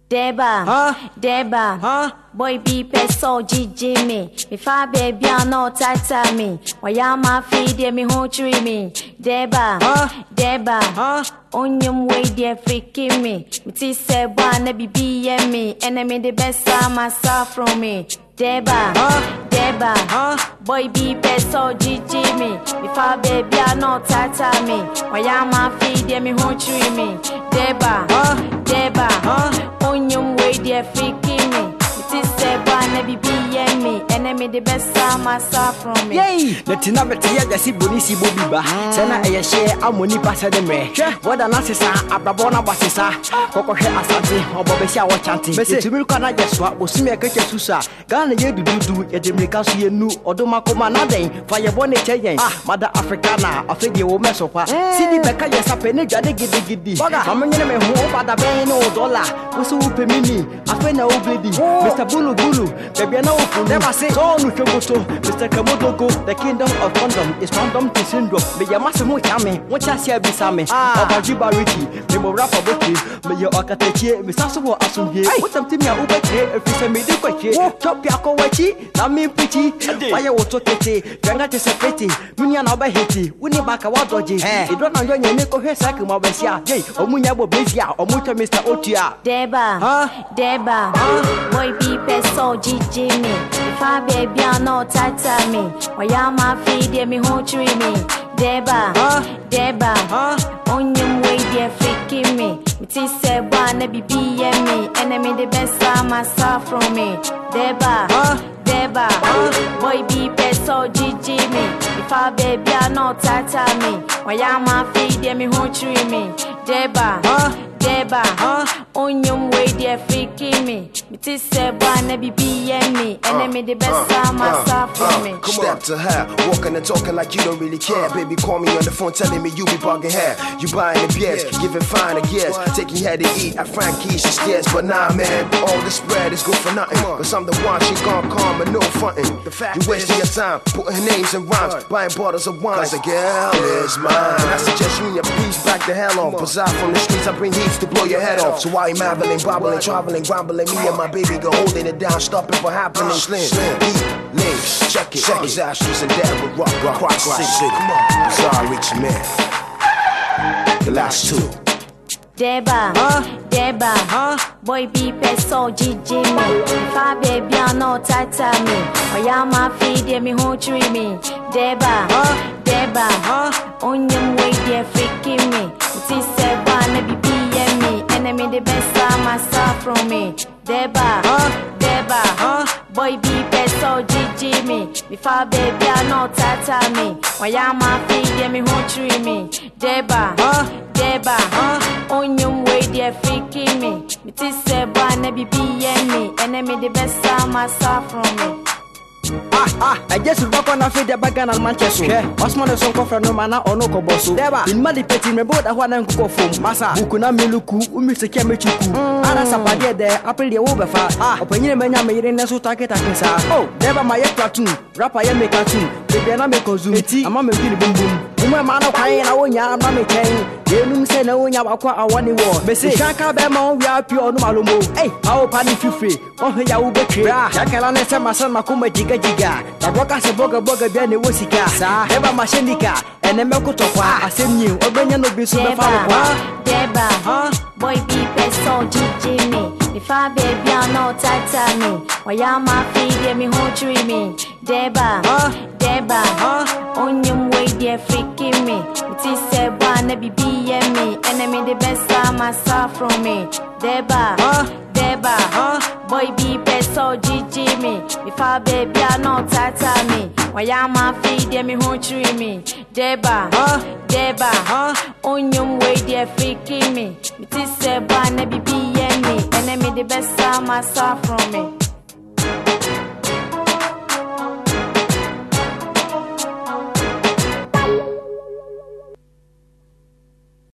Deba, Deba, boy be peso GG me. If I baby I no tata me. Why am I feed me who tree me? Deba, Deba, onium way dear freaking me. It say one be me. Enemy the best time myself from me. Deba, Deba, boy be peso GG me. If I baby I no tata me. Why am I feed me who tree me? Deba, Deba, onium way dear freaking me. It is said one be me. Enemy the best time myself from me. Yay! The Tinabet ya si bonisi bobiba. Sena e share amoni passa de me. What an answer, Abrabona Bassisa, Coco Asante, or Bobesia or chanting. To milk and I just what was me a catcher Susa. Ghana ye do a Demicasi new or Domacoma Nade, Fire Bonnet Chayan, Mother Africana, a figure will mess up. City Becca, yes, a penny, giddy. I'm an enemy who over the Bain or dollar. Who's who pay me? I feel no baby. Mr. Bulu Bulu, baby, no, never say. Mr. Kamodogo, the kingdom of condom is condom to syndrome. May your massimo yame, what I say besame. Obajiba Ricky, Memo Rapper Bucky, may your Akatechi, Miss Asso Asumbi, what something you obey if you send me the question. Chop Yako Wachi, Nami Pretty, Fire Water Kitty, Ganga is a petty, Munian Obahiti, Winnie Bakawa Dodgy. You don't know your Nico Hesak, Mabesia, Jay, or Munyabo Besia, or Muta Mr. Otia. Deba, boy be peso GG me. If I baby I no tata me. Why am I feed me who tree me? Deba, onium way dear freaking me. It is said one be me. Enemy the best time myself from me. Deba, boy be peso GG me. If I baby I no tata me. Why am I feed me who tree me? Deba, onium way dear freaking me. It is said one be me. Enemy the best time myself from me. Step to her, walking and talking like you don't really care. Baby, call me on the phone telling me you be bugging her. You buying the beers, giving fine a guess. Taking her to eat at Frankie's, she scares. But nah, man, all the spread is good for nothing. Cause I'm the one she gon' calm and no frontin'. You wasting your time, putting names in rhymes, buying bottles of wine. Cause the girl is mine. I suggest you and your piece back the hell off. Cause out from the streets, I bring heat to blow your head off. So why you marveling, bobbling, traveling, grumbling? Me and my baby go holding it down, stopping for happening. Slim, eat, links, check it. Check his ashes and dab with rock, Cross City. Bizarre Rich Man. The last two. Deba, boy be peso GG me. If I baby I no tata me. Why am I feed me who tree me? Deba, onium way dear freaking me. It is said one be me. Enemy the best time myself from me. Deba, boy be peso GG me. If I baby I no tata me. Why am I feed me who tree me? Deba, onium way dear freaking me. It is said one be me. Enemy the best time myself from me. I just walk on a feed the bagan and Manchester. Osman is so for no manner or no coboso. In Mali Petty, me both a one and go from Massa, Bukuna Miluku, Mr. Kemichuku. Aras a padia there, April the overfar. Opinion Mania made in a so target at Kisa. Oh, never my platoon, Rapper make cartoon. Baby, and I make a zoom, a mamma boom boom. Uma man of crying, I won't yam, mammy chain. You say no one yabaqua, I want the war. Bessie Shaka Bemo, we are pure no malumo. Hey, our party free. Oh, Yahu Betray. Jackalana said my son Makuma Jiga. The Bokas a boga Benny Wosika, Eva Mashenika, and the Melkotopa. I send you, or Benyan will be so Deba, boy be peso GG me. If I baby I no tata me. Why am I feed me who tree me? Deba, onium way dear freaking me. It is said one be me. Enemy the best time myself from me. Deba, boy be peso GG me. If I baby I no tata me. Why am I feed me who tree me? Deba, onium way dear freaking me. It is said one be me. Enemy the best time myself from me.